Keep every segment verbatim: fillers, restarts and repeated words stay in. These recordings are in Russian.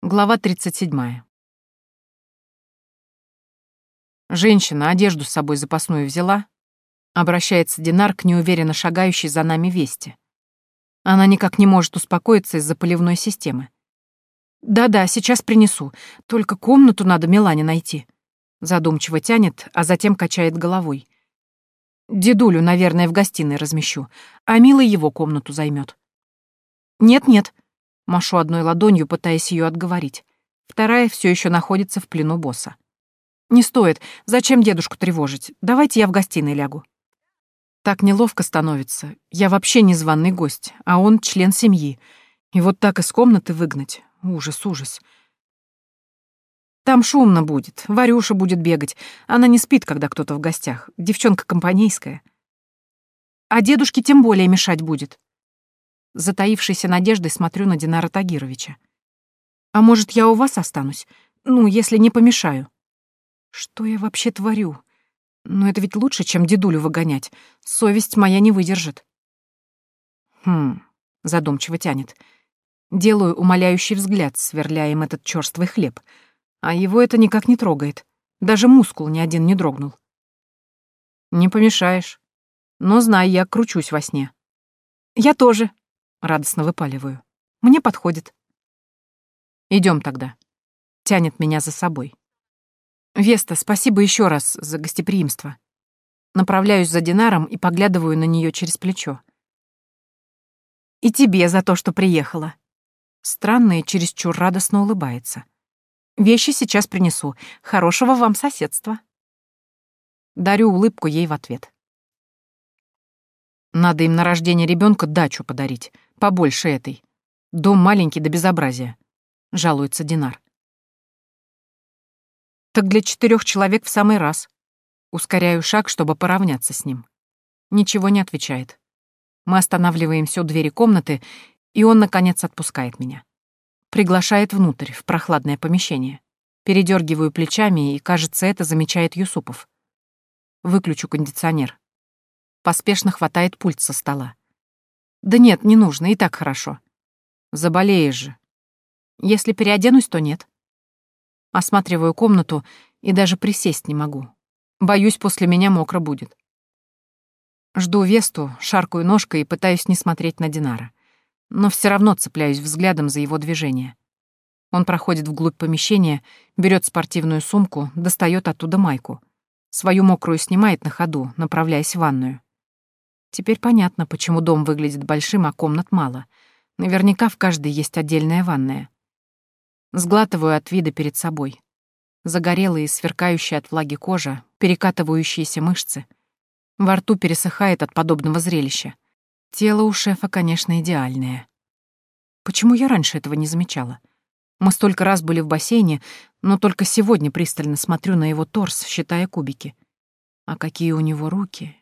Глава тридцать седьмая. «Женщина одежду с собой запасную взяла?» Обращается Динар к неуверенно шагающей за нами Весте. Она никак не может успокоиться из-за поливной системы. «Да-да, сейчас принесу. Только комнату надо Милане найти». Задумчиво тянет, а затем качает головой. «Дедулю, наверное, в гостиной размещу, а Мила его комнату займет». «Нет-нет», — машу одной ладонью, пытаясь ее отговорить. Вторая все еще находится в плену босса. «Не стоит. Зачем дедушку тревожить? Давайте я в гостиной лягу». Так неловко становится. Я вообще незваный гость, а он член семьи. И вот так из комнаты выгнать. Ужас, ужас. Там шумно будет, Варюша будет бегать. Она не спит, когда кто-то в гостях. Девчонка компанейская. А дедушке тем более мешать будет. Затаившейся надеждой смотрю на Динара Тагировича. «А может, я у вас останусь? Ну, если не помешаю». Что я вообще творю? Но это ведь лучше, чем дедулю выгонять. Совесть моя не выдержит. Хм, задумчиво тянет. Делаю умоляющий взгляд, сверляя им этот чёрствый хлеб. А его это никак не трогает. Даже мускул ни один не дрогнул. Не помешаешь. Но знай, я кручусь во сне. Я тоже, радостно выпаливаю. Мне подходит. Идем тогда. Тянет меня за собой. «Веста, спасибо еще раз за гостеприимство». Направляюсь за Динаром и поглядываю на нее через плечо. «И тебе за то, что приехала». Странно и чересчур радостно улыбается. «Вещи сейчас принесу. Хорошего вам соседства». Дарю улыбку ей в ответ. Надо им на рождение ребенка дачу подарить, побольше этой. Дом маленький до безобразия, жалуется Динар. Так для четырех человек в самый раз. Ускоряю шаг, чтобы поравняться с ним. Ничего не отвечает. Мы останавливаемся у двери комнаты, и он, наконец, отпускает меня. Приглашает внутрь, в прохладное помещение. Передергиваю плечами, и, кажется, это замечает Юсупов. Выключу кондиционер. Поспешно хватает пульт со стола. Да нет, не нужно, и так хорошо. Заболеешь же. Если переоденусь, то нет. Осматриваю комнату и даже присесть не могу. Боюсь, после меня мокро будет. Жду Весту, шаркаю ножкой и пытаюсь не смотреть на Динара. Но все равно цепляюсь взглядом за его движение. Он проходит вглубь помещения, берет спортивную сумку, достает оттуда майку. Свою мокрую снимает на ходу, направляясь в ванную. Теперь понятно, почему дом выглядит большим, а комнат мало. Наверняка в каждой есть отдельная ванная. Сглатываю от вида перед собой. Загорелые, сверкающие от влаги кожа, перекатывающиеся мышцы. Во рту пересыхает от подобного зрелища. Тело у шефа, конечно, идеальное. Почему я раньше этого не замечала? Мы столько раз были в бассейне, но только сегодня пристально смотрю на его торс, считая кубики. А какие у него руки.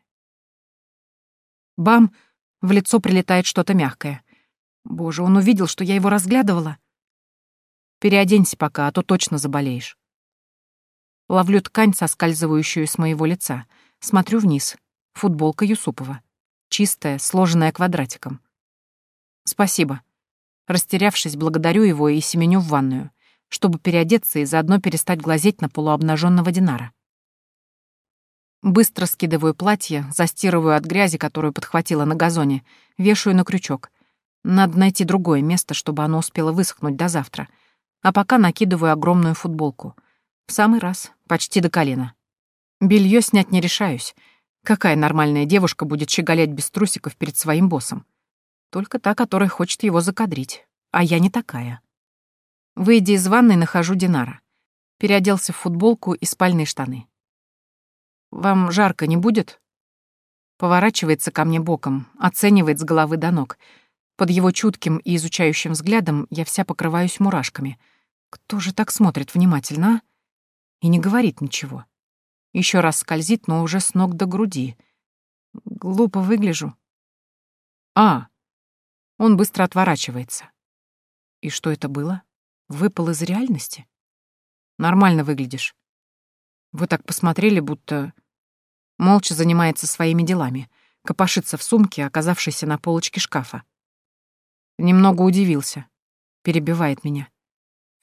Бам! В лицо прилетает что-то мягкое. Боже, он увидел, что я его разглядывала. Переоденься пока, а то точно заболеешь. Ловлю ткань, соскальзывающую с моего лица. Смотрю вниз. Футболка Юсупова. Чистая, сложенная квадратиком. Спасибо. Растерявшись, благодарю его и семеню в ванную, чтобы переодеться и заодно перестать глазеть на полуобнаженного Динара. Быстро скидываю платье, застирываю от грязи, которую подхватила на газоне, вешаю на крючок. Надо найти другое место, чтобы оно успело высохнуть до завтра. А пока накидываю огромную футболку. В самый раз, почти до колена. Белье снять не решаюсь. Какая нормальная девушка будет щеголять без трусиков перед своим боссом? Только та, которая хочет его закадрить. А я не такая. Выйдя из ванной, нахожу Динара. Переоделся в футболку и спальные штаны. «Вам жарко не будет?» Поворачивается ко мне боком, оценивает с головы до ног. Под его чутким и изучающим взглядом я вся покрываюсь мурашками. Кто же так смотрит внимательно, а? И не говорит ничего. Еще раз скользит, но уже с ног до груди. Глупо выгляжу. А! Он быстро отворачивается. И что это было? Выпал из реальности? Нормально выглядишь. Вы так посмотрели, будто... Молча занимается своими делами, копошится в сумке, оказавшейся на полочке шкафа. Немного удивился. Перебивает меня.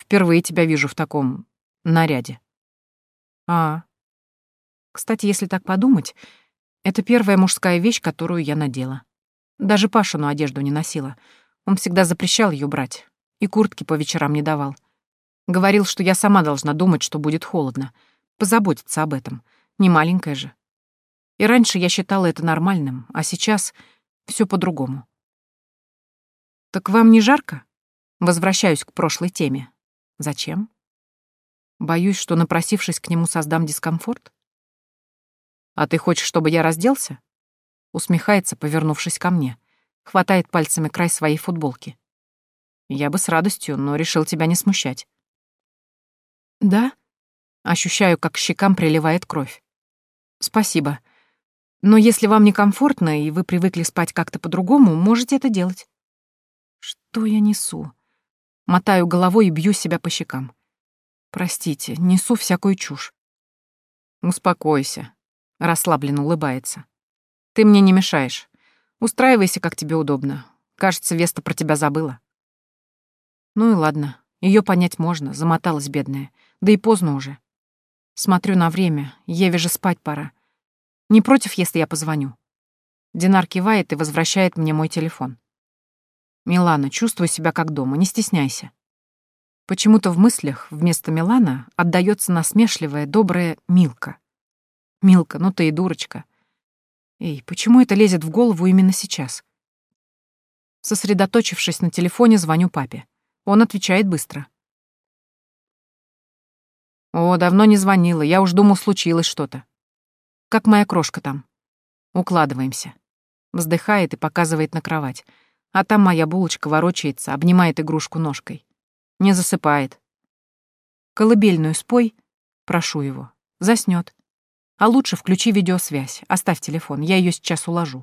Впервые тебя вижу в таком наряде. А, кстати, если так подумать, это первая мужская вещь, которую я надела. Даже Пашину одежду не носила. Он всегда запрещал ее брать. И куртки по вечерам не давал. Говорил, что я сама должна думать, что будет холодно. Позаботиться об этом. Не маленькая же. И раньше я считала это нормальным, а сейчас все по-другому. Так вам не жарко? Возвращаюсь к прошлой теме. Зачем? Боюсь, что, напросившись к нему, создам дискомфорт? А ты хочешь, чтобы я разделся? Усмехается, повернувшись ко мне. Хватает пальцами край своей футболки. Я бы с радостью, но решил тебя не смущать. Да? Ощущаю, как к щекам приливает кровь. Спасибо. Но если вам некомфортно, и вы привыкли спать как-то по-другому, можете это делать. Что я несу? Мотаю головой и бью себя по щекам. Простите, несу всякую чушь. Успокойся. Расслабленно улыбается. Ты мне не мешаешь. Устраивайся, как тебе удобно. Кажется, Веста про тебя забыла. Ну и ладно. Ее понять можно, замоталась бедная. Да и поздно уже. Смотрю на время, Еве же спать пора. Не против, если я позвоню? Динар кивает и возвращает мне мой телефон. Милана, чувствуй себя как дома, не стесняйся. Почему-то в мыслях вместо Милана отдаётся насмешливая, добрая Милка. Милка, ну ты и дурочка. Эй, почему это лезет в голову именно сейчас? Сосредоточившись на телефоне, звоню папе. Он отвечает быстро. О, давно не звонила, я уж думал, случилось что-то. Как моя крошка там? Укладываемся. Вздыхает и показывает на кровать. А там моя булочка ворочается, обнимает игрушку ножкой. Не засыпает. Колыбельную спой, прошу его. Заснёт. А лучше включи видеосвязь, оставь телефон, я её сейчас уложу.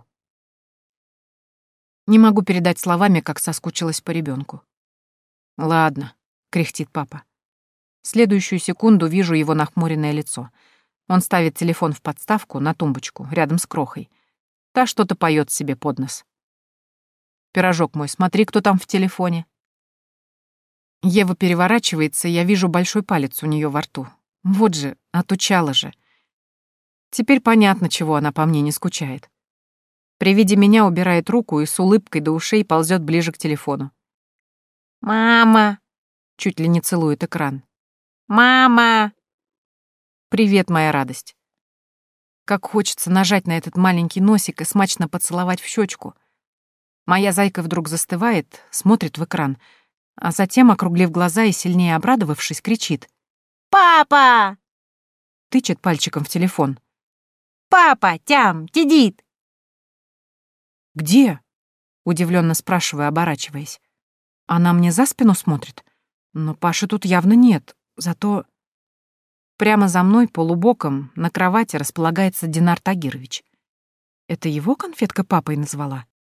Не могу передать словами, как соскучилась по ребёнку. Ладно, кряхтит папа. В следующую секунду вижу его нахмуренное лицо. Он ставит телефон в подставку на тумбочку, рядом с крохой. Та что-то поёт себе под нос. Пирожок мой, смотри, кто там в телефоне. Ева переворачивается, и я вижу большой палец у неё во рту. Вот же, отучала же. Теперь понятно, чего она по мне не скучает. При виде меня убирает руку и с улыбкой до ушей ползёт ближе к телефону. «Мама!» — чуть ли не целует экран. «Мама!» «Привет, моя радость!» Как хочется нажать на этот маленький носик и смачно поцеловать в щёчку. Моя зайка вдруг застывает, смотрит в экран, а затем, округлив глаза и сильнее обрадовавшись, кричит. «Папа!» Тычет пальчиком в телефон. «Папа, тям, тидит!» «Где?» — удивлённо спрашиваю, оборачиваясь. Она мне за спину смотрит? Но Паши тут явно нет, зато... Прямо за мной, полубоком, на кровати располагается Динар Тагирович. Это его конфетка папой назвала?